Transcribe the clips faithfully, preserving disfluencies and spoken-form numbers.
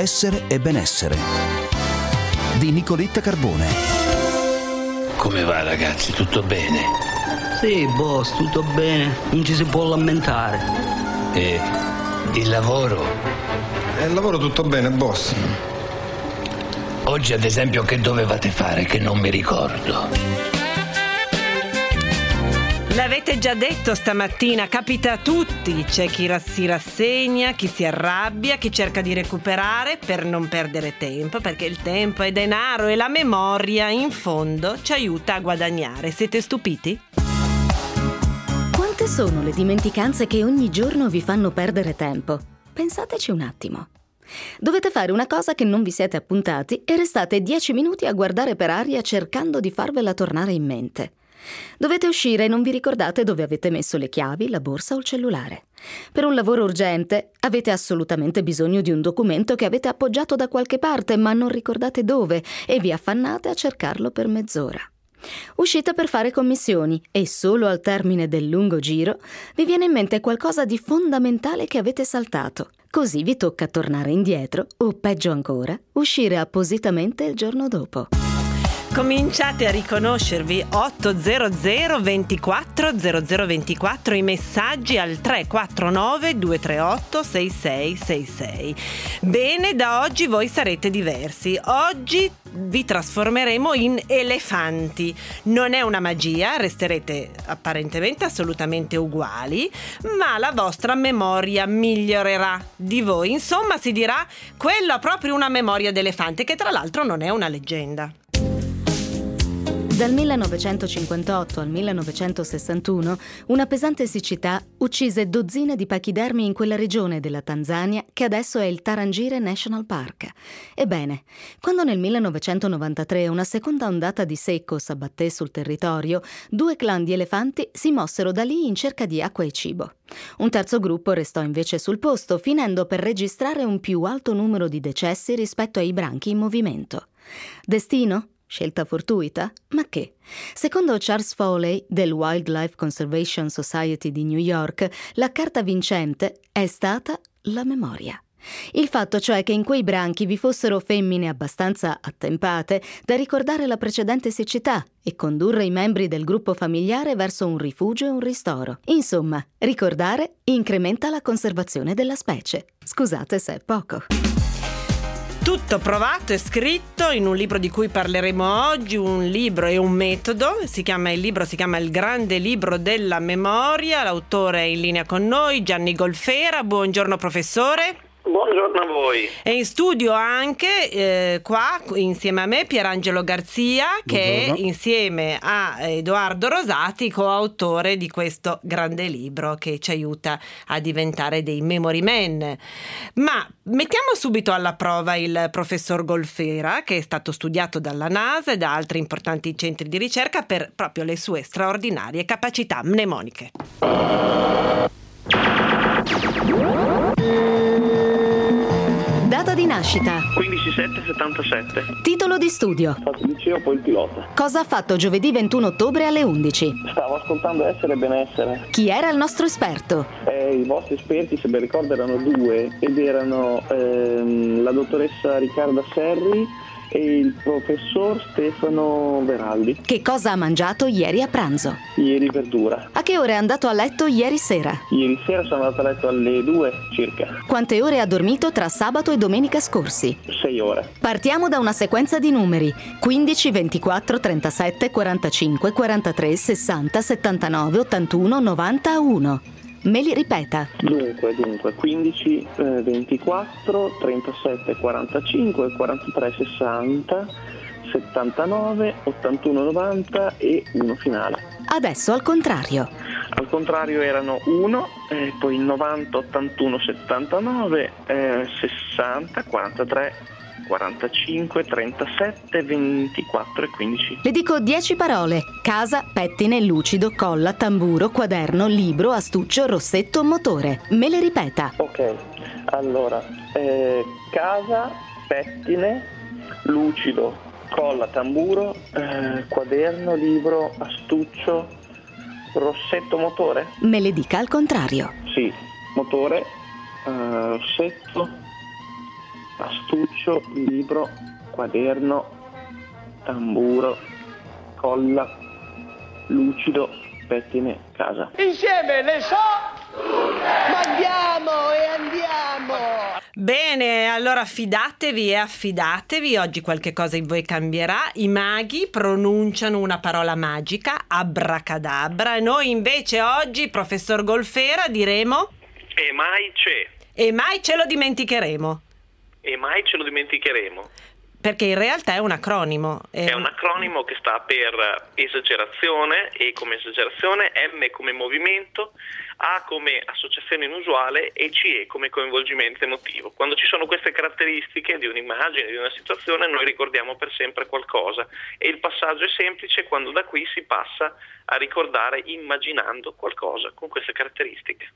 Essere e benessere di Nicoletta Carbone. Come va, ragazzi? Tutto bene? Sì, boss, tutto bene. Non ci si può lamentare. E il lavoro? Il lavoro tutto bene, boss. Oggi, ad esempio, che dovevate fare che non mi ricordo? L'avete già detto stamattina, capita a tutti. C'è chi si rassegna, chi si arrabbia, chi cerca di recuperare per non perdere tempo, perché il tempo è denaro e la memoria, in fondo, ci aiuta a guadagnare. Siete stupiti? Quante sono le dimenticanze che ogni giorno vi fanno perdere tempo? Pensateci un attimo. Dovete fare una cosa che non vi siete appuntati e restate dieci minuti a guardare per aria cercando di farvela tornare in mente. Dovete uscire e non vi ricordate dove avete messo le chiavi, la borsa o il cellulare. Per un lavoro urgente avete assolutamente bisogno di un documento che avete appoggiato da qualche parte ma non ricordate dove e vi affannate a cercarlo per mezz'ora. Uscite per fare commissioni e solo al termine del lungo giro vi viene in mente qualcosa di fondamentale che avete saltato. Così vi tocca tornare indietro o, peggio ancora, uscire appositamente il giorno dopo. Cominciate a riconoscervi. Otto zero zero ventiquattro zero zero ventiquattro i messaggi al tre quattro nove due tre otto sei sei sei sei. Bene, da oggi voi sarete diversi. Oggi vi trasformeremo in elefanti. Non è una magia, resterete apparentemente assolutamente uguali, ma la vostra memoria migliorerà di voi. Insomma, si dirà: quello ha proprio una memoria d'elefante, che tra l'altro non è una leggenda. Dal millenovecentocinquantotto al millenovecentosessantuno una pesante siccità uccise dozzine di pachidermi in quella regione della Tanzania che adesso è il Tarangire National Park. Ebbene, quando nel millenovecentonovantatré una seconda ondata di secco s'abbatté sul territorio, due clan di elefanti si mossero da lì in cerca di acqua e cibo. Un terzo gruppo restò invece sul posto, finendo per registrare un più alto numero di decessi rispetto ai branchi in movimento. Destino? Scelta fortuita? Ma che? Secondo Charles Foley del Wildlife Conservation Society di New York, la carta vincente è stata la memoria. Il fatto cioè che in quei branchi vi fossero femmine abbastanza attempate da ricordare la precedente siccità e condurre i membri del gruppo familiare verso un rifugio e un ristoro. Insomma, ricordare incrementa la conservazione della specie. Scusate se è poco. Tutto provato e scritto in un libro di cui parleremo oggi, un libro e un metodo. Si chiama il libro si chiama Il grande libro della memoria. L'autore è in linea con noi, Gianni Golfera. Buongiorno professore. Buongiorno a voi. È in studio anche eh, qua insieme a me Pierangelo Garzia, che Buongiorno. è insieme a Edoardo Rosati coautore di questo grande libro che ci aiuta a diventare dei memory men. Ma mettiamo subito alla prova il professor Golfera, che è stato studiato dalla NASA e da altri importanti centri di ricerca per proprio le sue straordinarie capacità mnemoniche. Data di nascita. quindici sette settantasette. Titolo di studio. Ho fatto il liceo, poi il pilota. Cosa ha fatto giovedì ventuno ottobre alle undici? Stavo ascoltando Essere e Benessere. Chi era il nostro esperto? Eh, I vostri esperti, se ben ricordo, erano due ed erano ehm, la dottoressa Riccarda Serri e il professor Stefano Veraldi. Che cosa ha mangiato ieri a pranzo? Ieri verdura. A che ora è andato a letto ieri sera? Ieri sera sono andato a letto alle due circa. Quante ore ha dormito tra sabato e domenica scorsi? Sei ore. Partiamo da una sequenza di numeri: quindici, ventiquattro, trentasette, quarantacinque, quarantatré, sessanta, settantanove, ottantuno, novanta, uno. Me li ripeta. Dunque, dunque, quindici, eh, ventiquattro, trentasette, quarantacinque, quarantatré, sessanta, settantanove, ottantuno, novanta e uno finale. Adesso al contrario. Al contrario erano uno, eh, poi novanta, ottantuno, settantanove, eh, sessanta, quarantatré, quarantacinque, trentasette, ventiquattro e quindici. Le dico dieci parole: casa, pettine, lucido, colla, tamburo, quaderno, libro, astuccio, rossetto, motore. Me le ripeta. Ok, allora, eh, casa, pettine, lucido, colla, tamburo, eh, quaderno, libro, astuccio, rossetto, motore? Me le dica al contrario. Sì, motore, eh, rossetto, astuccio, libro, quaderno, tamburo, colla, lucido, pettine, casa. Insieme le so! Ma andiamo e andiamo! Bene, allora fidatevi e affidatevi, oggi qualche cosa in voi cambierà. I maghi pronunciano una parola magica, abracadabra, e noi invece oggi, professor Golfera, diremo E mai c'è. e mai ce lo dimenticheremo, E mai ce lo dimenticheremo. perché in realtà è un acronimo. È un acronimo che sta per esagerazione, E come esagerazione, M come movimento, A come associazione inusuale e C E come coinvolgimento emotivo. Quando ci sono queste caratteristiche di un'immagine, di una situazione, noi ricordiamo per sempre qualcosa, e il passaggio è semplice quando da qui si passa a ricordare immaginando qualcosa con queste caratteristiche.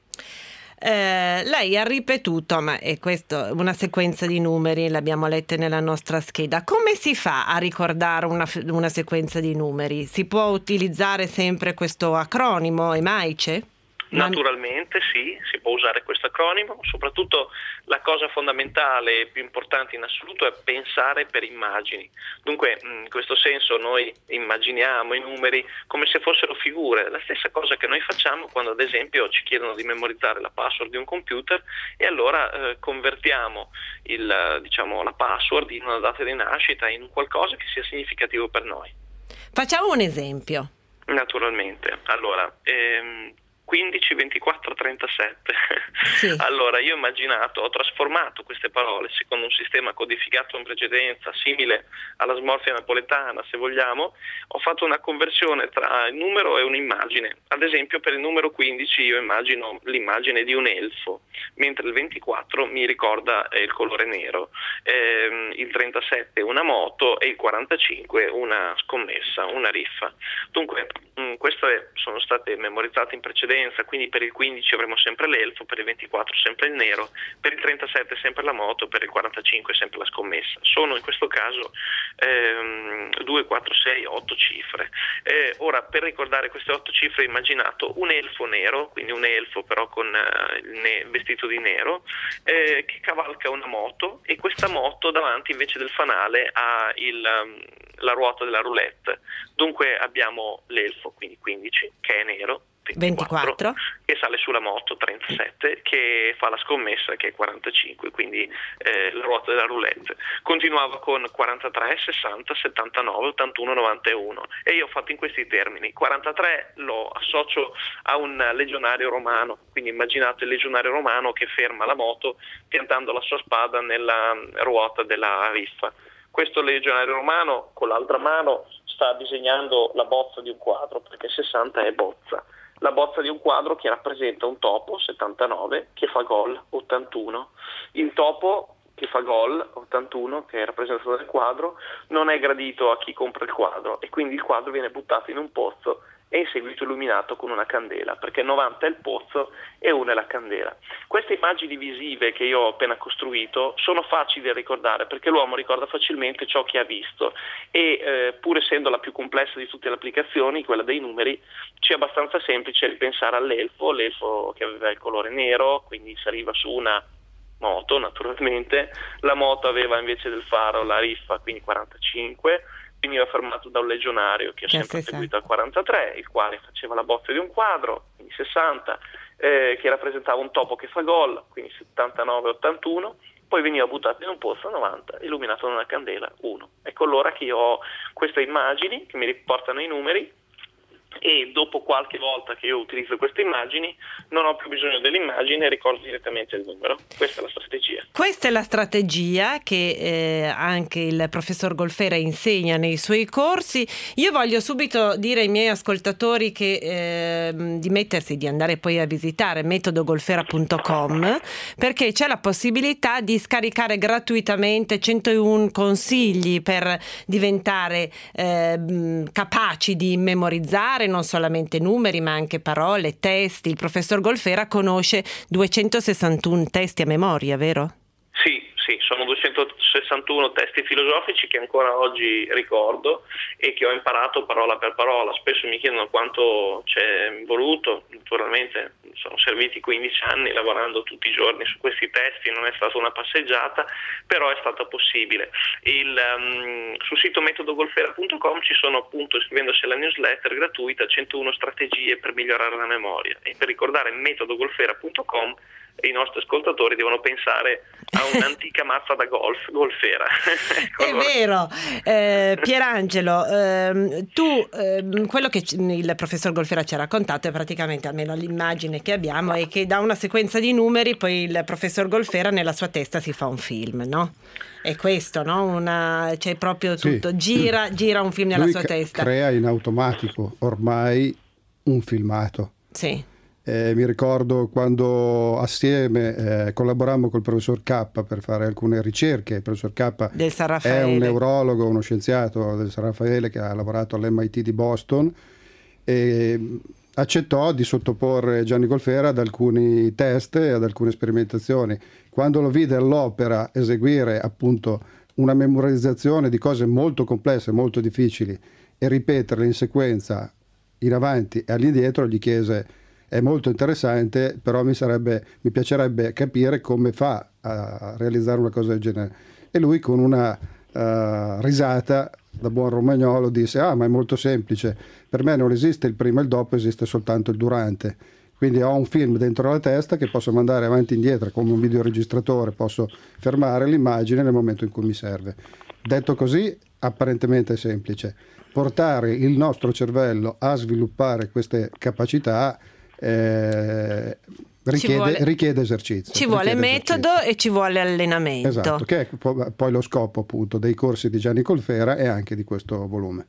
Eh, lei ha ripetuto, ma è questo una sequenza di numeri, l'abbiamo lette nella nostra scheda. Come si fa a ricordare una, una sequenza di numeri? Si può utilizzare sempre questo acronimo E M A I C E? Naturalmente sì, si può usare questo acronimo, soprattutto la cosa fondamentale e più importante in assoluto è pensare per immagini. Dunque in questo senso noi immaginiamo i numeri come se fossero figure, la stessa cosa che noi facciamo quando ad esempio ci chiedono di memorizzare la password di un computer, e allora eh, convertiamo il, diciamo, la password in una data di nascita, in qualcosa che sia significativo per noi. Facciamo un esempio. Naturalmente, allora ehm, quindici, ventiquattro, trentasette. Sì. Allora, io ho immaginato, ho trasformato queste parole secondo un sistema codificato in precedenza, simile alla smorfia napoletana, se vogliamo. Ho fatto una conversione tra il numero e un'immagine. Ad esempio, per il numero quindici io immagino l'immagine di un elfo, mentre il ventiquattro mi ricorda eh, il colore nero, ehm, il trentasette una moto e il quarantacinque una scommessa, una riffa. Dunque, mh, queste sono state memorizzate in precedenza. Quindi per il quindici avremo sempre l'elfo, per il ventiquattro sempre il nero, per il trentasette sempre la moto, per il quarantacinque sempre la scommessa. Sono in questo caso ehm, due, quattro, sei, otto cifre. Eh, ora, per ricordare queste otto cifre ho immaginato un elfo nero, quindi un elfo però con eh, il ne- vestito di nero, eh, che cavalca una moto, e questa moto davanti invece del fanale ha il, um, la ruota della roulette. Dunque abbiamo l'elfo, quindi quindici, che è nero, ventiquattro, che sale sulla moto, trentasette, che fa la scommessa, che è quarantacinque, quindi eh, la ruota della roulette. Continuava con quarantatré, sessanta, settantanove, ottantuno, novantuno, e io ho fatto in questi termini. quarantatré lo associo a un legionario romano, quindi immaginate il legionario romano che ferma la moto piantando la sua spada nella ruota della riffa. Questo legionario romano con l'altra mano sta disegnando la bozza di un quadro, perché sessanta è bozza. La bozza di un quadro che rappresenta un topo, settantanove, che fa gol, ottantuno. Il topo che fa gol, ottantuno, che è rappresentato nel quadro, non è gradito a chi compra il quadro, e quindi il quadro viene buttato in un pozzo e in seguito illuminato con una candela, perché novanta è il pozzo e uno è la candela. Queste immagini visive che io ho appena costruito sono facili da ricordare, perché l'uomo ricorda facilmente ciò che ha visto, e eh, pur essendo la più complessa di tutte le applicazioni, quella dei numeri, ci è abbastanza semplice ripensare all'elfo, l'elfo che aveva il colore nero, quindi saliva su una moto naturalmente, la moto aveva invece del faro la riffa, quindi quarantacinque, veniva fermato da un legionario che ha sempre seguito al quarantatré, il quale faceva la bozza di un quadro, quindi sessanta, eh, che rappresentava un topo che fa gol, quindi settantanove, ottantuno, poi veniva buttato in un pozzo, novanta, illuminato da una candela, uno. Ecco allora che io ho queste immagini che mi riportano i numeri, e dopo qualche volta che io utilizzo queste immagini non ho più bisogno dell'immagine e ricordo direttamente il numero. Questa è la strategia. Questa è la strategia che eh, anche il professor Golfera insegna nei suoi corsi. Io voglio subito dire ai miei ascoltatori che eh, di mettersi, di andare poi a visitare metodo golfera punto com, perché c'è la possibilità di scaricare gratuitamente centouno consigli per diventare eh, capaci di memorizzare non solamente numeri ma anche parole, testi. Il professor Golfera conosce duecentosessantuno testi a memoria, vero? Sì, sì, sono duecentosessantuno sessantuno testi filosofici che ancora oggi ricordo e che ho imparato parola per parola. Spesso mi chiedono quanto c'è voluto, naturalmente sono serviti quindici anni lavorando tutti i giorni su questi testi, non è stata una passeggiata, però è stata possibile. Il, um, sul sito metodogolfera punto com ci sono, appunto, iscrivendosi alla newsletter gratuita, centouno strategie per migliorare la memoria, e per ricordare metodogolfera punto com i nostri ascoltatori devono pensare a un'antica mazza da golf, Golfera. È vero. eh, Pierangelo, ehm, tu ehm, quello che il professor Golfera ci ha raccontato è praticamente, almeno l'immagine che abbiamo, è che da una sequenza di numeri poi il professor Golfera nella sua testa si fa un film, no? È questo, no? Una, c'è proprio tutto, sì. gira, gira un film nella Lui sua testa. Crea in automatico ormai un filmato. Sì. Eh, mi ricordo quando assieme eh, collaborammo col professor K per fare alcune ricerche. Il professor K del San Raffaele. È un neurologo, uno scienziato del San Raffaele che ha lavorato all'M I T di Boston, e accettò di sottoporre Gianni Golfera ad alcuni test e ad alcune sperimentazioni. Quando lo vide all'opera eseguire appunto una memorizzazione di cose molto complesse, molto difficili, e ripeterle in sequenza in avanti e all'indietro, gli chiese: è molto interessante, però mi sarebbe, mi piacerebbe capire come fa a realizzare una cosa del genere. E lui, con una uh, risata da buon romagnolo, disse: ah, ma è molto semplice, per me non esiste il prima e il dopo, esiste soltanto il durante. Quindi ho un film dentro la testa che posso mandare avanti e indietro come un videoregistratore, posso fermare l'immagine nel momento in cui mi serve. Detto così, apparentemente è semplice. Portare il nostro cervello a sviluppare queste capacità Eh, richiede, vuole, richiede esercizio. Ci vuole richiede metodo esercizio. E ci vuole allenamento. Esatto, che è poi lo scopo appunto dei corsi di Gianni Golfera e anche di questo volume.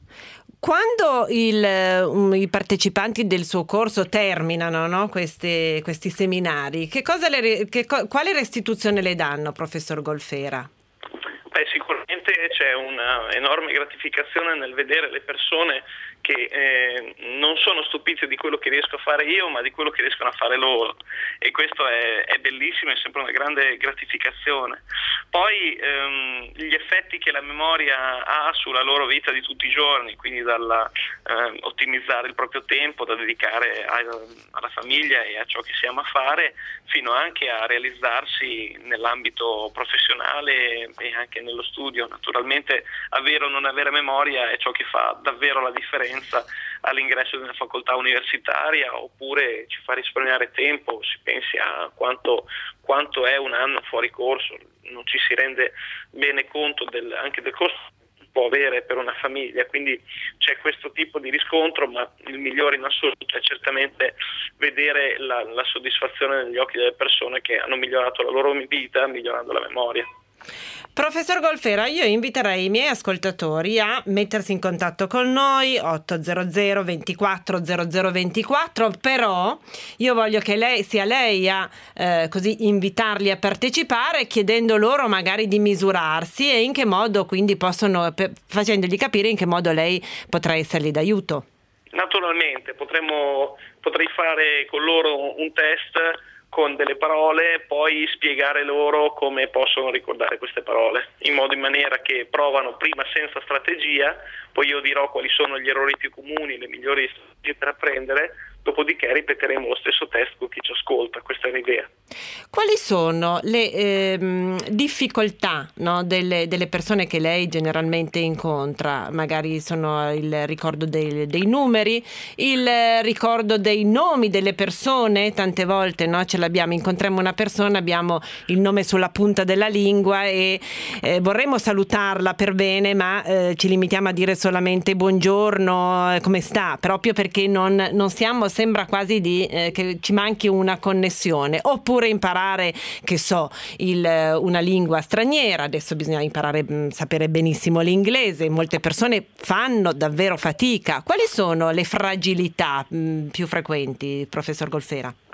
Quando il, um, i partecipanti del suo corso terminano, no, queste, questi seminari, che cosa le, che, quale restituzione le danno, professor Golfera? Beh, sicuramente c'è una enorme gratificazione nel vedere le persone che eh, non sono stupite di quello che riesco a fare io, ma di quello che riescono a fare loro, e questo è, è bellissimo, è sempre una grande gratificazione. Poi ehm, gli effetti che la memoria ha sulla loro vita di tutti i giorni, quindi dalla eh, ottimizzare il proprio tempo da dedicare a, alla famiglia e a ciò che si ama fare, fino anche a realizzarsi nell'ambito professionale e anche nello studio. Naturalmente avere o non avere memoria è ciò che fa davvero la differenza all'ingresso di una facoltà universitaria, oppure ci fa risparmiare tempo. Si pensi a quanto, quanto è un anno fuori corso, non ci si rende bene conto del, anche del costo che può avere per una famiglia, quindi c'è questo tipo di riscontro, ma il migliore in assoluto è certamente vedere la, la soddisfazione negli occhi delle persone che hanno migliorato la loro vita migliorando la memoria. Professor Golfera, io inviterei i miei ascoltatori a mettersi in contatto con noi, otto zero zero ventiquattro zero zero ventiquattro, però io voglio che lei sia lei a eh, così invitarli a partecipare, chiedendo loro magari di misurarsi e in che modo quindi possono, per, facendogli capire in che modo lei potrà essergli d'aiuto. Naturalmente potremmo, potrei fare con loro un test con delle parole, poi spiegare loro come possono ricordare queste parole, in modo in maniera che provano prima senza strategia, poi io dirò quali sono gli errori più comuni, le migliori strategie per apprendere, dopodiché ripeteremo lo stesso test con chi ci ascolta. Questa è l'idea. Quali sono le ehm, difficoltà, no, delle, delle persone che lei generalmente incontra? Magari sono il ricordo dei, dei numeri, il ricordo dei nomi delle persone. Tante volte, no, ce l'abbiamo, incontriamo una persona, abbiamo il nome sulla punta della lingua e eh, vorremmo salutarla per bene, ma eh, ci limitiamo a dire solamente buongiorno, come sta, proprio perché non, non siamo, sembra quasi di eh, che ci manchi una connessione. Oppure imparare, che so, il, una lingua straniera. Adesso bisogna imparare a sapere benissimo l'inglese, molte persone fanno davvero fatica. Quali sono le fragilità mh, più frequenti, professor Golfera? Le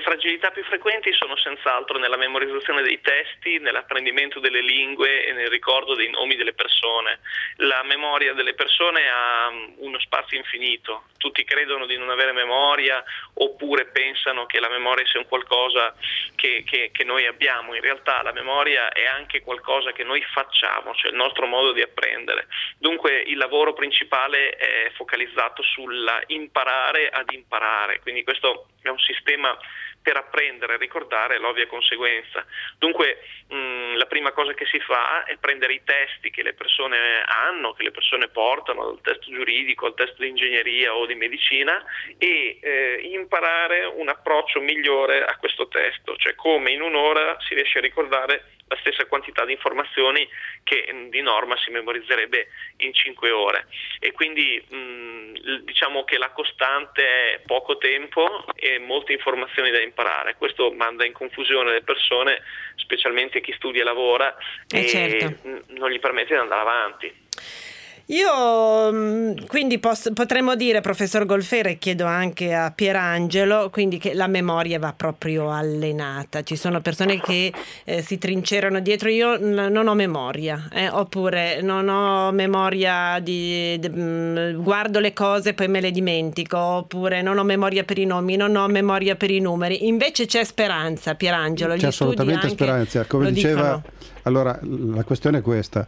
fragilità più frequenti sono senz'altro nella memorizzazione dei testi, nell'apprendimento delle lingue e nel ricordo dei nomi delle persone. La memoria delle persone ha uno spazio infinito. Tutti credono di non avere memoria oppure pensano che la memoria sia un qualcosa che, che, che noi abbiamo. In realtà la memoria è anche qualcosa che noi facciamo, cioè il nostro modo di apprendere. Dunque il lavoro principale è focalizzato sulla imparare ad imparare, quindi questo è un sistema per apprendere e ricordare, è l'ovvia conseguenza. Dunque mh, la prima cosa che si fa è prendere i testi che le persone hanno, che le persone portano, dal testo giuridico al testo di ingegneria o di medicina, e eh, imparare un approccio migliore a questo testo, cioè come in un'ora si riesce a ricordare la stessa quantità di informazioni che di norma si memorizzerebbe in cinque ore. E quindi mh, diciamo che la costante è poco tempo e molte informazioni da imparare. Questo manda in confusione le persone, specialmente chi studia e lavora, eh e certo. non gli permette di andare avanti. Io quindi posso, potremmo dire, professor Golfera, e chiedo anche a Pierangelo, quindi che la memoria va proprio allenata. Ci sono persone che eh, si trincerano dietro: io n- non ho memoria, eh, oppure non ho memoria di, di mh, guardo le cose poi me le dimentico, oppure non ho memoria per i nomi, non ho memoria per i numeri. Invece c'è speranza, Pierangelo. C'è assolutamente speranza, come diceva. Dicono. Allora la questione è questa.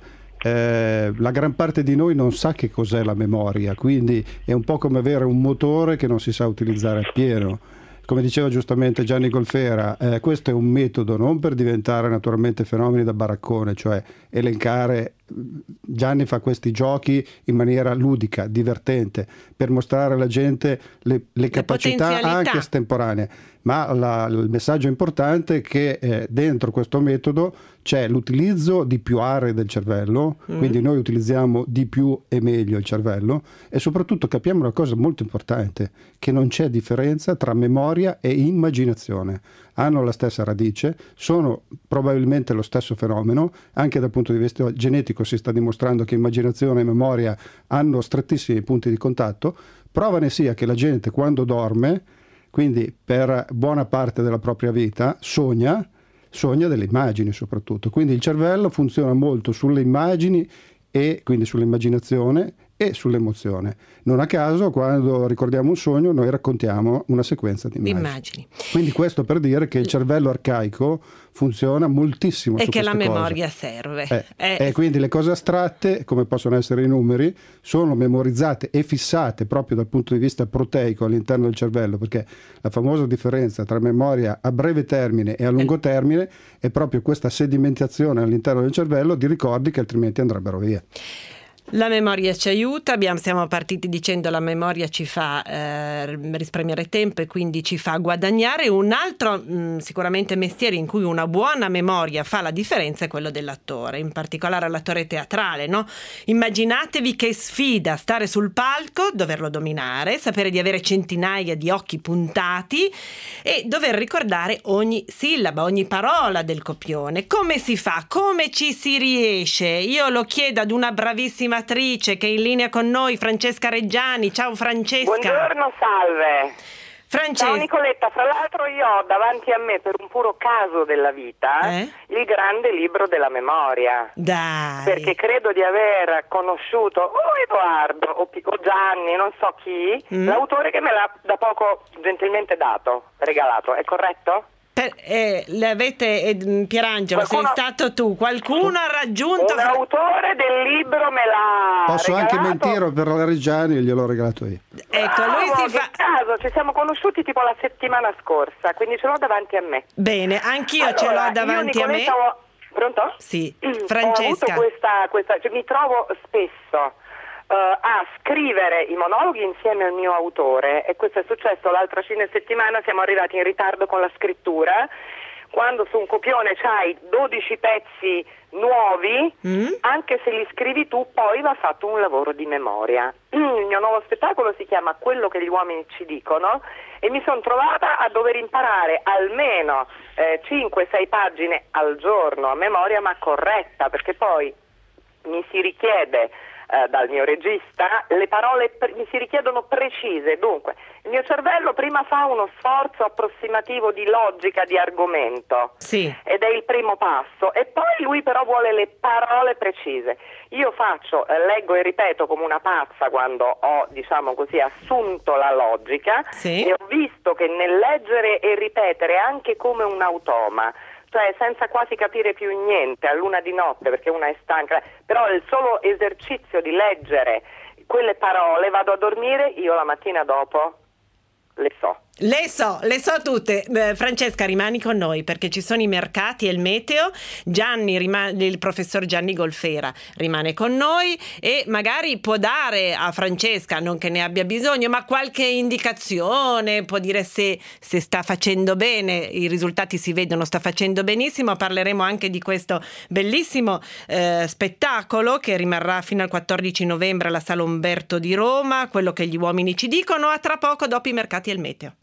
Eh, la gran parte di noi non sa che cos'è la memoria, quindi è un po' come avere un motore che non si sa utilizzare appieno. Come diceva giustamente Gianni Golfera, eh, questo è un metodo non per diventare naturalmente fenomeni da baraccone, cioè elencare. Gianni fa questi giochi in maniera ludica, divertente, per mostrare alla gente le, le, le capacità anche estemporanee, ma la, il messaggio importante è che eh, dentro questo metodo c'è l'utilizzo di più aree del cervello, mm. quindi noi utilizziamo di più e meglio il cervello, e soprattutto capiamo una cosa molto importante, che non c'è differenza tra memoria e immaginazione. Hanno la stessa radice, sono probabilmente lo stesso fenomeno. Anche dal punto di vista genetico si sta dimostrando che immaginazione e memoria hanno strettissimi punti di contatto. Prova ne sia che la gente quando dorme, quindi per buona parte della propria vita, sogna, sogna delle immagini soprattutto. Quindi il cervello funziona molto sulle immagini e quindi sull'immaginazione e sull'emozione. Non a caso quando ricordiamo un sogno noi raccontiamo una sequenza di immagini. immagini. Quindi questo per dire che il cervello arcaico funziona moltissimo e su che la queste memoria cose. serve. Eh, eh, e quindi le cose astratte, come possono essere i numeri, sono memorizzate e fissate proprio dal punto di vista proteico all'interno del cervello, perché la famosa differenza tra memoria a breve termine e a lungo termine è proprio questa sedimentazione all'interno del cervello di ricordi che altrimenti andrebbero via. La memoria ci aiuta, abbiamo, siamo partiti dicendo la memoria ci fa eh, risparmiare tempo e quindi ci fa guadagnare. Un altro mh, sicuramente mestiere in cui una buona memoria fa la differenza è quello dell'attore, in particolare l'attore teatrale, no? Immaginatevi che sfida stare sul palco, doverlo dominare, sapere di avere centinaia di occhi puntati e dover ricordare ogni sillaba, ogni parola del copione. Come si fa? Come ci si riesce? Io lo chiedo ad una bravissima attrice che è in linea con noi, Francesca Reggiani. Ciao Francesca. Buongiorno, salve. Francesca. Ciao Nicoletta, fra l'altro io ho davanti a me, per un puro caso della vita, eh? il grande libro della memoria. Dai. Perché credo di aver conosciuto o Edoardo o Pico Gianni, non so chi, mm. l'autore che me l'ha da poco gentilmente dato, regalato, è corretto? Per, eh, le avete eh, Pierangelo, Qualcuno, sei stato tu, qualcuno ha raggiunto un autore del libro me l'ha posso regalato. Anche mentire per la Reggiani, gliel'ho regalato io. Ecco, lui oh, si che fa caso, ci siamo conosciuti tipo la settimana scorsa, quindi ce l'ho davanti a me. bene, anch'io allora, ce l'ho davanti io, a me. Ho... Pronto? Sì, Francesca. Ho avuto questa, questa cioè, mi trovo spesso Uh, a scrivere i monologhi insieme al mio autore, e questo è successo l'altro fine settimana. Siamo arrivati in ritardo con la scrittura. Quando su un copione c'hai dodici pezzi nuovi, mm. anche se li scrivi tu, poi va fatto un lavoro di memoria. Il mio nuovo spettacolo si chiama Quello che gli uomini ci dicono e mi sono trovata a dover imparare almeno eh, cinque sei pagine al giorno a memoria, ma corretta, perché poi mi si richiede eh, dal mio regista, le parole pre- mi si richiedono precise. Dunque, il mio cervello prima fa uno sforzo approssimativo di logica di argomento, sì. ed è il primo passo, e poi lui però vuole le parole precise. Io faccio, eh, leggo e ripeto come una pazza quando ho, diciamo così, assunto la logica, sì. e ho visto che nel leggere e ripetere anche come un automa, cioè senza quasi capire più niente a luna di notte perché una è stanca, però il solo esercizio di leggere quelle parole, vado a dormire, io la mattina dopo le so. Le so, le so tutte. Eh, Francesca, rimani con noi perché ci sono i mercati e il meteo. Gianni rimane, il professor Gianni Golfera rimane con noi e magari può dare a Francesca, non che ne abbia bisogno, ma qualche indicazione, può dire se, se sta facendo bene, i risultati si vedono, sta facendo benissimo. Parleremo anche di questo bellissimo eh, spettacolo che rimarrà fino al quattordici novembre alla Sala Umberto di Roma, quello che gli uomini ci dicono. A tra poco dopo i mercati e il meteo.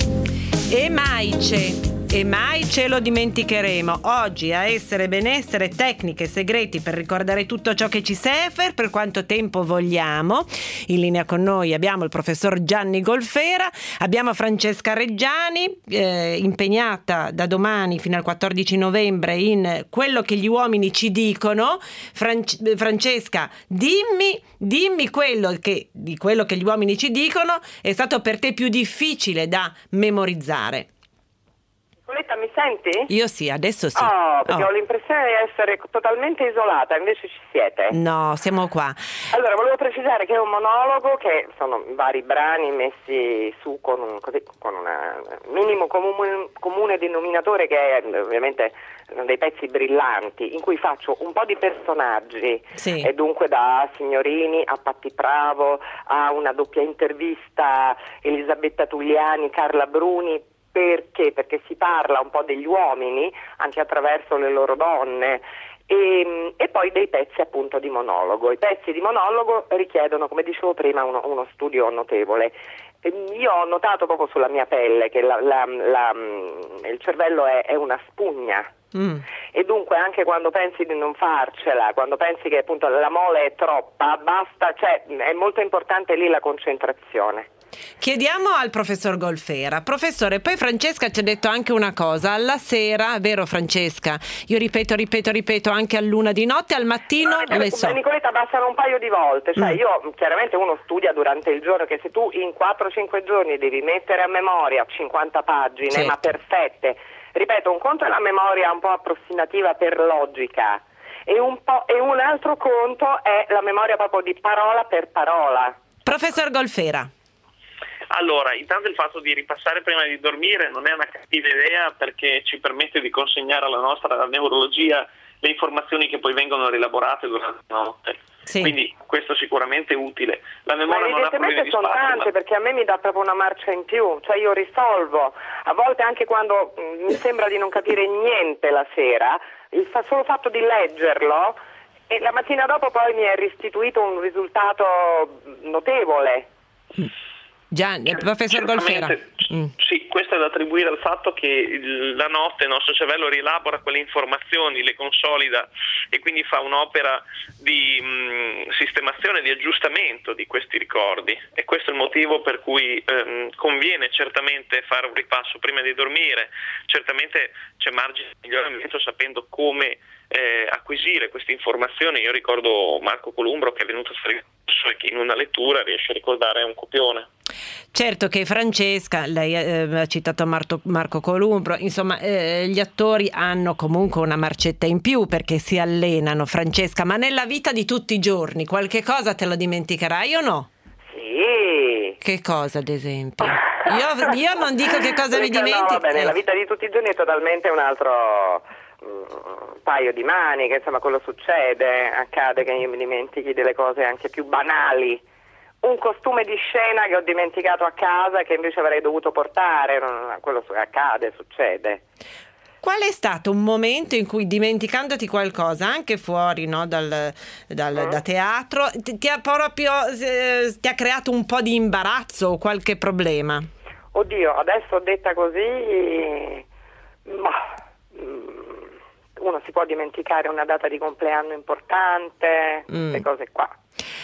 E mai c'è, e mai ce lo dimenticheremo. Oggi a Essere Benessere, tecniche, segreti per ricordare tutto ciò che ci serve per quanto tempo vogliamo. In linea con noi abbiamo il professor Gianni Golfera, abbiamo Francesca Reggiani, eh, impegnata da domani fino al quattordici novembre in Quello che gli uomini ci dicono. Fran- Francesca, dimmi, dimmi quello che, di quello che gli uomini ci dicono è stato per te più difficile da memorizzare. Nicoletta, mi senti? Io sì, adesso sì. Oh, perché Oh. ho l'impressione di essere totalmente isolata, invece ci siete. No, siamo qua. Allora, volevo precisare che è un monologo, che sono vari brani messi su con un così, con un minimo comune, comune denominatore, che è ovviamente dei pezzi brillanti, in cui faccio un po' di personaggi, sì. e dunque da Signorini a Patti Bravo a una doppia intervista Elisabetta Tugliani, Carla Bruni. Perché? Perché si parla un po' degli uomini anche attraverso le loro donne, e, e poi dei pezzi appunto di monologo. I pezzi di monologo richiedono, come dicevo prima, uno, uno studio notevole. E io ho notato proprio sulla mia pelle che la, la, la, il cervello è, è una spugna. Mm. E dunque anche quando pensi di non farcela, quando pensi che appunto la mole è troppa, basta, cioè è molto importante lì la concentrazione. Chiediamo al professor Golfera. Professore, poi Francesca ci ha detto anche una cosa: alla sera, vero Francesca? Io ripeto, ripeto, ripeto anche a luna di notte, al mattino no, le so. Nicoletta, bastano un paio di volte, cioè mm. io, chiaramente uno studia durante il giorno, che se tu in quattro cinque giorni devi mettere a memoria cinquanta pagine, certo. ma perfette, ripeto, un conto è la memoria un po' approssimativa per logica, e un, po', e un altro conto è la memoria proprio di parola per parola. Professor Golfera. Allora, intanto il fatto di ripassare prima di dormire non è una cattiva idea, perché ci permette di consegnare alla nostra neurologia le informazioni che poi vengono rielaborate durante la notte. Sì. Quindi questo sicuramente è utile. La memoria ma non ha problemi di sono spazio, tante, ma... perché a me mi dà proprio una marcia in più, cioè io risolvo, a volte anche quando mh, mi sembra di non capire niente la sera, il fa- solo fatto di leggerlo, e la mattina dopo poi mi è restituito un risultato notevole. Mm. Gianni, il professor Golfera. Mm. Sì, questo è da attribuire al fatto che il, la notte il nostro cervello rielabora quelle informazioni, le consolida, e quindi fa un'opera di mh, sistemazione, di aggiustamento di questi ricordi, e questo è il motivo per cui ehm, conviene certamente fare un ripasso prima di dormire. Certamente c'è margine di miglioramento sapendo come eh, acquisire queste informazioni. Io ricordo Marco Columbro, che è venuto a fare e che in una lettura riesce a ricordare un copione. Certo che Francesca, lei eh, ha citato Marto, Marco Columbro, insomma eh, gli attori hanno comunque una marcetta in più perché si allenano. Francesca, ma nella vita di tutti i giorni qualche cosa te lo dimenticherai o no? Sì. Che cosa, ad esempio? Io, io non dico che cosa mi dimentico. No, vabbè, nella vita di tutti i giorni è totalmente un altro un paio di maniche, insomma, quello succede, accade che io mi dimentichi delle cose anche più banali. Un costume di scena che ho dimenticato a casa, che invece avrei dovuto portare, quello accade, succede. Qual è stato un momento in cui, dimenticandoti qualcosa, anche fuori, no, dal, dal, mm. da teatro, ti, ti ha proprio eh, ti ha creato un po' di imbarazzo o qualche problema? Oddio, adesso detta così, ma uno si può dimenticare una data di compleanno importante, queste mm. cose qua.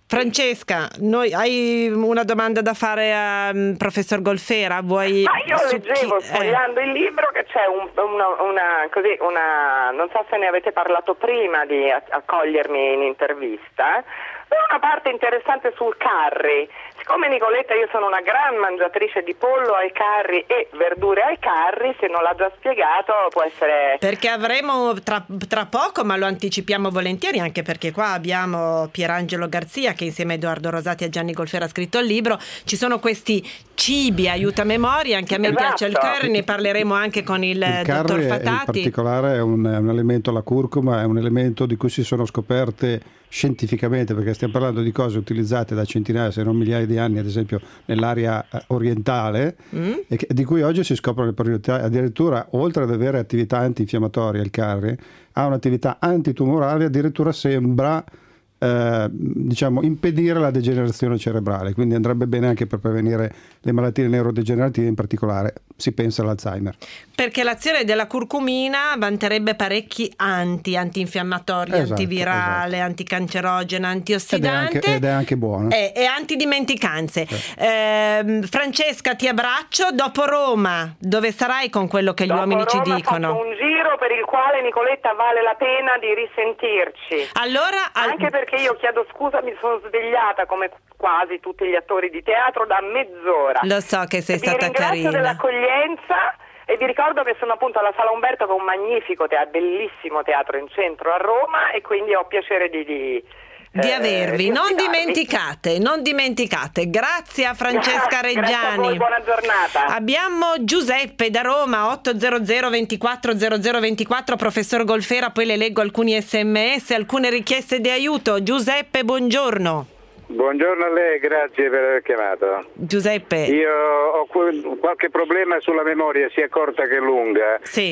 Francesca, noi, hai una domanda da fare a um, professor Golfera? Vuoi Ma io su leggevo, chi... sfogliando eh. il libro, che c'è un, una, una, così, una, non so se ne avete parlato prima di accogliermi in intervista, una parte interessante sul curry. Siccome Nicoletta, io sono una gran mangiatrice di pollo ai curry e verdure ai curry, se non l'ha già spiegato può essere... Perché avremo tra, tra poco, ma lo anticipiamo volentieri, anche perché qua abbiamo Pierangelo Garzia che insieme a Edoardo Rosati e Gianni Golfera ha scritto il libro. Ci sono questi cibi aiuta memoria, anche a me esatto. piace il curry, ne parleremo anche con il, il dottor Fatati. In particolare è un, è un elemento, la curcuma è un elemento di cui si sono scoperte scientificamente, perché stiamo parlando di cose utilizzate da centinaia se non migliaia di anni, ad esempio nell'area orientale, mm. e che, di cui oggi si scoprono le proprietà. Addirittura, oltre ad avere attività antinfiammatoria, il curry ha un'attività antitumorale, addirittura sembra eh, diciamo impedire la degenerazione cerebrale, quindi andrebbe bene anche per prevenire le malattie neurodegenerative, in particolare si pensa all'Alzheimer. Perché l'azione della curcumina vanterebbe parecchi anti, antinfiammatori, esatto, antivirale, esatto. anticancerogeno, antiossidante ed è anche, ed è anche buono e, e antidimenticanze. Eh. Eh, Francesca, ti abbraccio. Dopo Roma, dove sarai con quello che gli Dopo uomini Roma ci dicono? Faccio un giro per il quale, Nicoletta, vale la pena di risentirci. Allora, al... anche perché io chiedo scusa, mi sono svegliata come quasi tutti gli attori di teatro da mezz'ora. Lo so che sei vi stata carina. Vi ringrazio dell'accoglienza e vi ricordo che sono appunto alla Sala Umberto, che è un magnifico teatro, bellissimo teatro in centro a Roma, e quindi ho piacere di... di di eh, avervi, di non dimenticate, non dimenticate. Grazie a Francesca Reggiani. Grazie a voi, buona giornata. Abbiamo Giuseppe da Roma, otto zero zero ventiquattro zero zero ventiquattro. Professor Golfera, poi le leggo alcuni sms, alcune richieste di aiuto. Giuseppe, buongiorno. Buongiorno a lei, grazie per aver chiamato. Giuseppe. Io ho qualche problema sulla memoria, sia corta che lunga. Sì.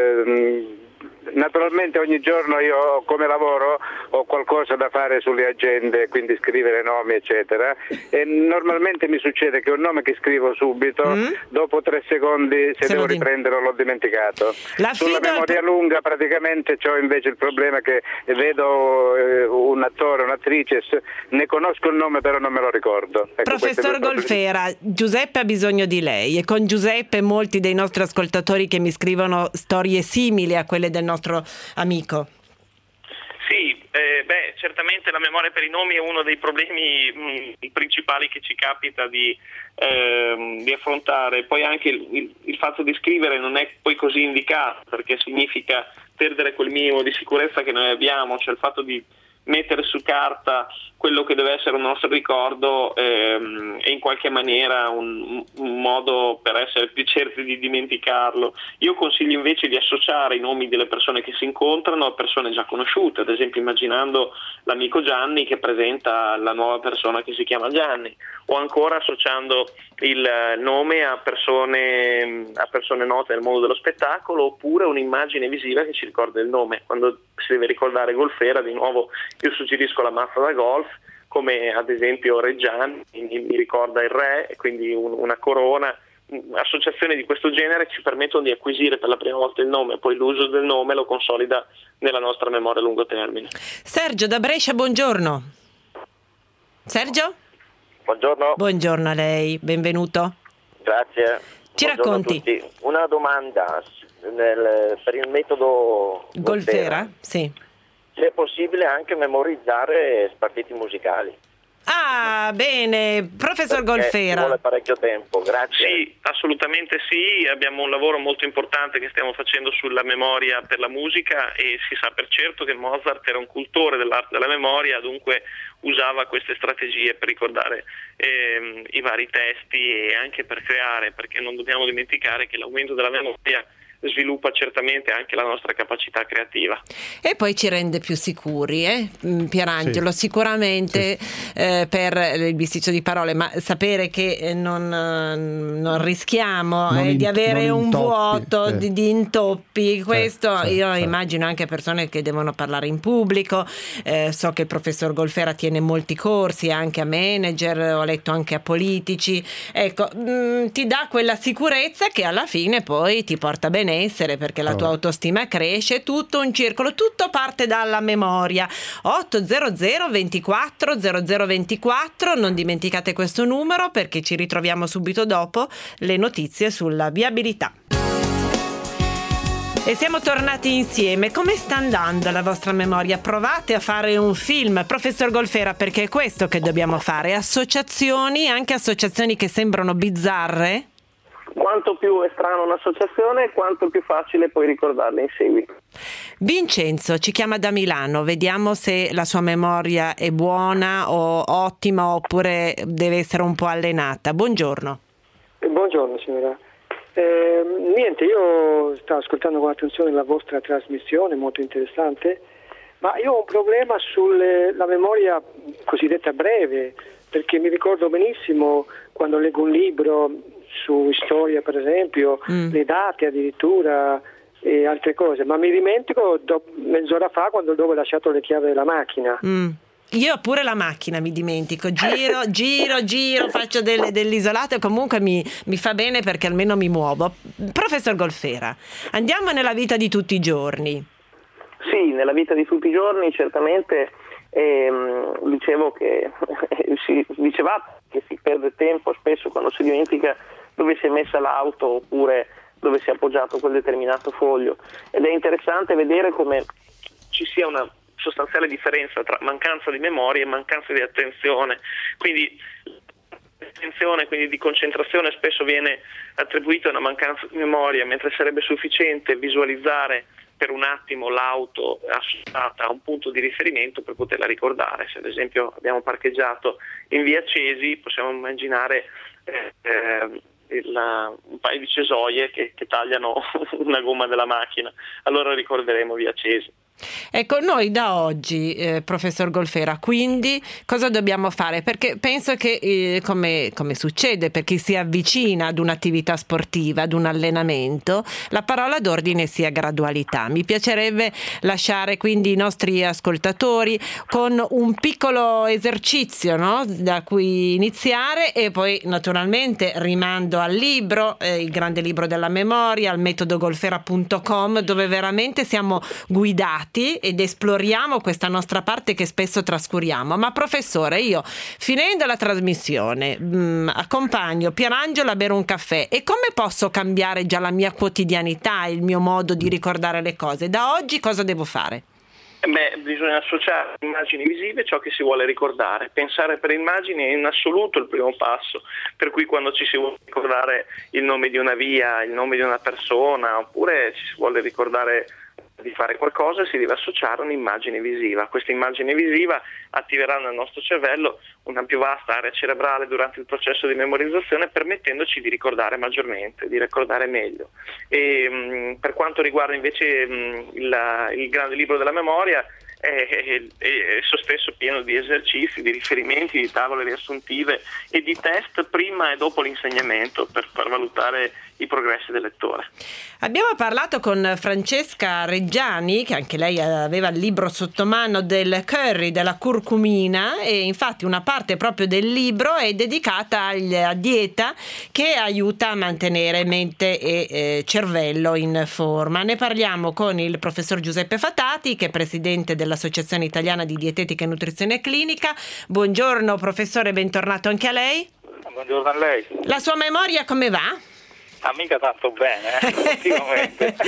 Eh, Naturalmente ogni giorno io come lavoro ho qualcosa da fare sulle agende, quindi scrivere nomi eccetera, e normalmente mi succede che un nome che scrivo subito, mm. dopo tre secondi se, se devo riprenderlo l'ho dimenticato. La Sulla memoria al... lunga praticamente ho invece il problema che vedo eh, un attore, un'attrice, ne conosco il nome però non me lo ricordo. Ecco, Professor Golfera, Giuseppe ha bisogno di lei, e con Giuseppe molti dei nostri ascoltatori che mi scrivono storie simili a quelle del nostro amico. Sì, eh, beh, certamente la memoria per i nomi è uno dei problemi mh, principali che ci capita di, eh, di affrontare. Poi anche il, il, il fatto di scrivere non è poi così indicato, perché significa perdere quel minimo di sicurezza che noi abbiamo, cioè il fatto di mettere su carta quello che deve essere un nostro ricordo ehm, è in qualche maniera un, un modo per essere più certi di dimenticarlo. Io consiglio invece di associare i nomi delle persone che si incontrano a persone già conosciute, ad esempio immaginando l'amico Gianni che presenta la nuova persona che si chiama Gianni, o ancora associando il nome a persone, a persone note nel mondo dello spettacolo, oppure un'immagine visiva che ci ricorda il nome. Quando si deve ricordare Golfera, di nuovo io suggerisco la mazza da golf, come ad esempio Reggiani mi ricorda il re, e quindi un, una corona. Associazioni di questo genere ci permettono di acquisire per la prima volta il nome, poi l'uso del nome lo consolida nella nostra memoria a lungo termine. Sergio da Brescia, buongiorno. Sergio? Buongiorno. Buongiorno a lei, benvenuto. Grazie. Ci Buongiorno racconti. Una domanda nel, per il metodo Golfera, Golfera, sì. Se è possibile anche memorizzare spartiti musicali. Ah, bene, professor Perché Golfera. Ci vuole parecchio tempo, grazie. Sì, assolutamente sì, abbiamo un lavoro molto importante che stiamo facendo sulla memoria per la musica, e si sa per certo che Mozart era un cultore dell'arte della memoria, dunque usava queste strategie per ricordare ehm, i vari testi e anche per creare, perché non dobbiamo dimenticare che l'aumento della memoria sviluppa certamente anche la nostra capacità creativa. E poi ci rende più sicuri, eh? Pierangelo, sì. Sicuramente sì. Eh, per il bisticcio di parole, ma sapere che non, non rischiamo non eh, in, di avere un intoppi, vuoto sì. di, di intoppi, questo sì, sì, io sì. immagino anche persone che devono parlare in pubblico, eh, so che il professor Golfera tiene molti corsi anche a manager, ho letto anche a politici, ecco, mh, ti dà quella sicurezza che alla fine poi ti porta bene. benessere, perché la tua autostima cresce, tutto un circolo, tutto parte dalla memoria. ottocento ventiquattro zero zero ventiquattro, non dimenticate questo numero perché ci ritroviamo subito dopo le notizie sulla viabilità. E siamo tornati insieme. Come sta andando la vostra memoria? Provate a fare un film, professor Golfera, perché è questo che dobbiamo fare. Associazioni, anche associazioni che sembrano bizzarre. Quanto più è strana un'associazione, quanto più facile puoi ricordarla in seguito. Vincenzo ci chiama da Milano, vediamo se la sua memoria è buona o ottima oppure deve essere un po' allenata. Buongiorno. Buongiorno signora. Eh, niente, io stavo ascoltando con attenzione la vostra trasmissione, molto interessante, ma io ho un problema sulla memoria cosiddetta breve, perché mi ricordo benissimo quando leggo un libro su storia, per esempio, mm. le date addirittura e altre cose, ma mi dimentico dopo, mezz'ora fa quando dove ho lasciato le chiavi della macchina. Mm. Io pure la macchina mi dimentico, giro, giro, giro, faccio delle, dell'isolato e comunque mi, mi fa bene perché almeno mi muovo. Professor Golfera, andiamo nella vita di tutti i giorni. Sì, nella vita di tutti i giorni certamente ehm, dicevo che si diceva che si perde tempo spesso quando si dimentica dove si è messa l'auto oppure dove si è appoggiato quel determinato foglio, ed è interessante vedere come ci sia una sostanziale differenza tra mancanza di memoria e mancanza di attenzione. Quindi attenzione, quindi di concentrazione, spesso viene attribuita a una mancanza di memoria, mentre sarebbe sufficiente visualizzare per un attimo l'auto associata a un punto di riferimento per poterla ricordare. Se ad esempio abbiamo parcheggiato in via Cesi, possiamo immaginare eh, eh, Il, un paio di cesoie che, che tagliano una gomma della macchina, allora ricorderemo via Cesi. Ecco, noi da oggi, eh, professor Golfera, quindi cosa dobbiamo fare? Perché penso che eh, come, come succede per chi si avvicina ad un'attività sportiva, ad un allenamento, la parola d'ordine sia gradualità. Mi piacerebbe lasciare quindi i nostri ascoltatori con un piccolo esercizio, no? Da cui iniziare, e poi naturalmente rimando al libro, eh, il grande libro della memoria, al metodo golfera punto com, dove veramente siamo guidati ed esploriamo questa nostra parte che spesso trascuriamo. Ma professore, io finendo la trasmissione mh, accompagno Pierangelo a bere un caffè, e come posso cambiare già la mia quotidianità, il mio modo di ricordare le cose? Da oggi cosa devo fare? Beh, bisogna associare immagini visive a ciò che si vuole ricordare. Pensare per immagini è in assoluto il primo passo, per cui quando ci si vuole ricordare il nome di una via, il nome di una persona, oppure ci si vuole ricordare di fare qualcosa, si deve associare un'immagine visiva. Questa immagine visiva attiverà nel nostro cervello una più vasta area cerebrale durante il processo di memorizzazione, permettendoci di ricordare maggiormente, di ricordare meglio. E mh, per quanto riguarda invece mh, il, il grande libro della memoria, è, è, è esso stesso pieno di esercizi, di riferimenti, di tavole riassuntive e di test prima e dopo l'insegnamento per, per valutare i progressi del lettore. Abbiamo parlato con Francesca Reggiani, che anche lei aveva il libro sotto mano, del curry, della curcumina, e infatti una parte proprio del libro è dedicata alla dieta che aiuta a mantenere mente e eh, cervello in forma. Ne parliamo con il professor Giuseppe Fatati, che è presidente dell'Associazione Italiana di Dietetica e Nutrizione Clinica. Buongiorno professore, bentornato anche a lei. Buongiorno a lei. La sua memoria come va? Ah, mica tanto bene, eh, ultimamente.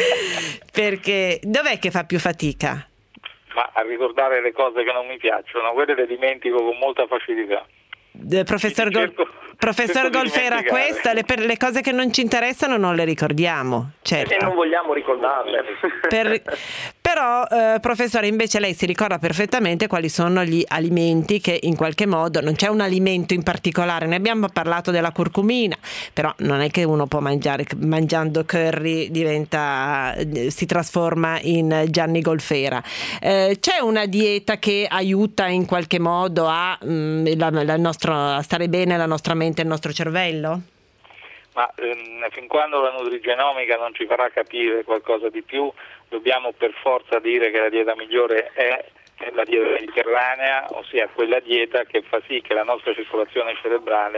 Perché dov'è che fa più fatica? Ma a ricordare le cose che non mi piacciono, quelle le dimentico con molta facilità. Eh, professor, Gol- cerco, professor cerco Golfera, questa, le, per le cose che non ci interessano non le ricordiamo, certo. E non vogliamo ricordarle. Per, però, eh, professore, invece lei si ricorda perfettamente quali sono gli alimenti che in qualche modo, non c'è un alimento in particolare, ne abbiamo parlato della curcumina, però non è che uno può mangiare, mangiando curry diventa, si trasforma in Gianni Golfera. Eh, c'è una dieta che aiuta in qualche modo a, mh, la, la nostra, a stare bene la nostra mente e il nostro cervello? Ma ehm, fin quando la nutrigenomica non ci farà capire qualcosa di più, dobbiamo per forza dire che la dieta migliore è, è la dieta mediterranea, ossia quella dieta che fa sì che la nostra circolazione cerebrale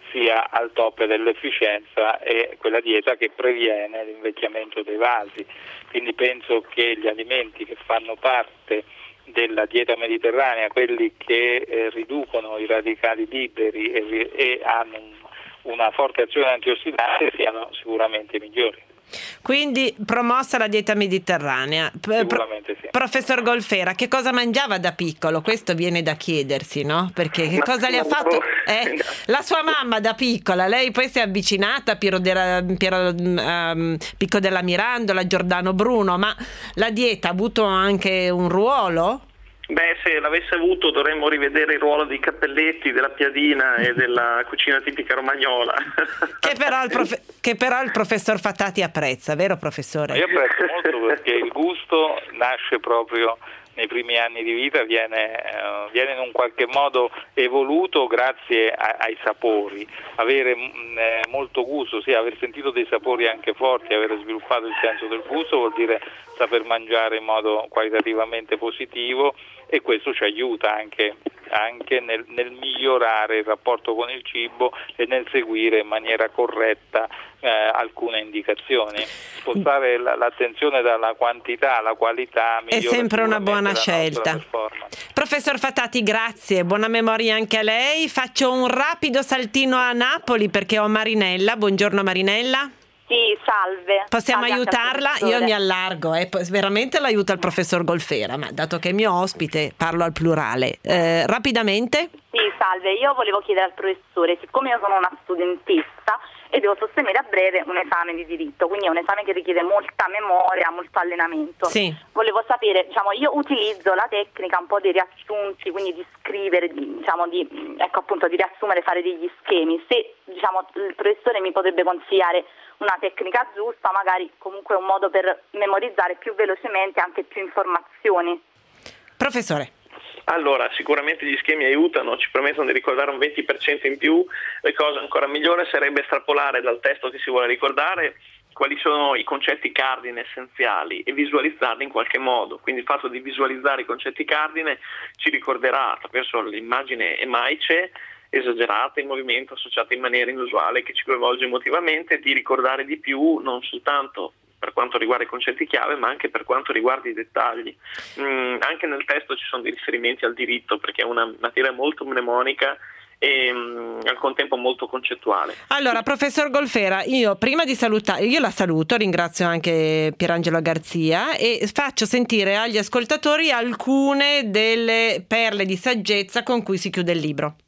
sia al top dell'efficienza e quella dieta che previene l'invecchiamento dei vasi. Quindi penso che gli alimenti che fanno parte della dieta mediterranea, quelli che eh, riducono i radicali liberi e, e hanno un, una forte azione antiossidanti, siano sicuramente migliori. Quindi promossa la dieta mediterranea. Sicuramente sì. Professor Golfera, che cosa mangiava da piccolo? Questo viene da chiedersi, no? Perché che cosa le ha fatto eh, la sua mamma da piccola? Lei poi si è avvicinata a Piero della, Piero, um, Picco della Mirandola, Giordano Bruno, ma la dieta ha avuto anche un ruolo? Beh, se l'avesse avuto dovremmo rivedere il ruolo dei cappelletti, della piadina e della cucina tipica romagnola. Che però il, profe- che però il professor Fatati apprezza, vero professore? Io apprezzo molto perché il gusto nasce proprio nei primi anni di vita, viene, eh, viene in un qualche modo evoluto grazie a, ai sapori. Avere mh, eh, molto gusto, sì, aver sentito dei sapori anche forti, aver sviluppato il senso del gusto vuol dire saper mangiare in modo qualitativamente positivo, e questo ci aiuta anche, anche nel, nel migliorare il rapporto con il cibo e nel seguire in maniera corretta eh, alcune indicazioni. Spostare la, l'attenzione dalla quantità alla qualità è sempre una buona scelta. Professor Fatati, grazie, buona memoria anche a lei. Faccio un rapido saltino a Napoli perché ho Marinella. Buongiorno Marinella. Sì, salve. Possiamo salve aiutarla? Io mi allargo, eh. veramente l'aiuta il professor Golfera, ma dato che è mio ospite parlo al plurale. Eh, rapidamente? Sì, salve, io volevo chiedere al professore, siccome io sono una studentessa e devo sostenere a breve un esame di diritto, quindi è un esame che richiede molta memoria, molto allenamento. Sì. Volevo sapere, diciamo, io utilizzo la tecnica un po' dei riassunti, quindi di scrivere, di, diciamo, di, ecco appunto, di riassumere, fare degli schemi. Se, diciamo, il professore mi potrebbe consigliare una tecnica giusta, magari comunque un modo per memorizzare più velocemente anche più informazioni. Professore. Allora, sicuramente gli schemi aiutano, ci permettono di ricordare un venti per cento in più. La cosa ancora migliore sarebbe estrapolare dal testo che si vuole ricordare quali sono i concetti cardine essenziali e visualizzarli in qualche modo. Quindi il fatto di visualizzare i concetti cardine ci ricorderà attraverso l'immagine emaice esagerata, in movimento, associata in maniera inusuale, che ci coinvolge emotivamente, di ricordare di più, non soltanto per quanto riguarda i concetti chiave, ma anche per quanto riguarda i dettagli. Mm, anche nel testo ci sono dei riferimenti al diritto, perché è una materia molto mnemonica e mm, al contempo molto concettuale. Allora, professor Golfera, io prima di salutare, io la saluto, ringrazio anche Pierangelo Garzia e faccio sentire agli ascoltatori alcune delle perle di saggezza con cui si chiude il libro.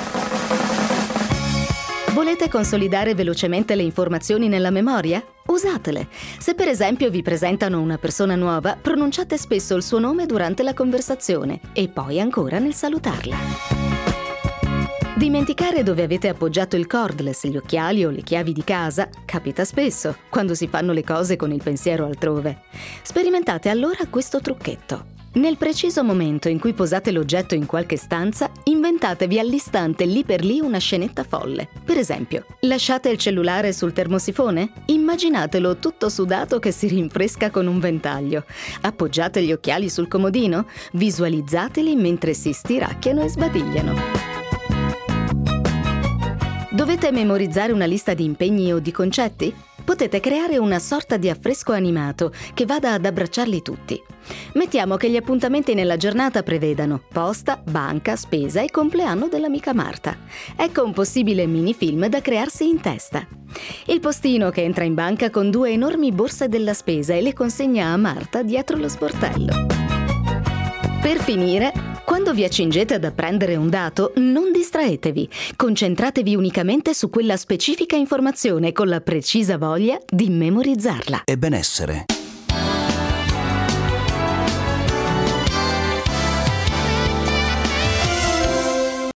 Volete consolidare velocemente le informazioni nella memoria? Usatele. Se per esempio vi presentano una persona nuova, pronunciate spesso il suo nome durante la conversazione e poi ancora nel salutarla. Dimenticare dove avete appoggiato il cordless, gli occhiali o le chiavi di casa capita spesso quando si fanno le cose con il pensiero altrove. Sperimentate allora questo trucchetto. Nel preciso momento in cui posate l'oggetto in qualche stanza, inventatevi all'istante lì per lì una scenetta folle. Per esempio, lasciate il cellulare sul termosifone? Immaginatelo tutto sudato che si rinfresca con un ventaglio. Appoggiate gli occhiali sul comodino? Visualizzateli mentre si stiracchiano e sbadigliano. Dovete memorizzare una lista di impegni o di concetti? Potete creare una sorta di affresco animato che vada ad abbracciarli tutti. Mettiamo che gli appuntamenti nella giornata prevedano posta, banca, spesa e compleanno dell'amica Marta. Ecco un possibile minifilm da crearsi in testa. Il postino che entra in banca con due enormi borse della spesa e le consegna a Marta dietro lo sportello. Per finire, quando vi accingete ad apprendere un dato, non distraetevi. Concentratevi unicamente su quella specifica informazione con la precisa voglia di memorizzarla. E benessere.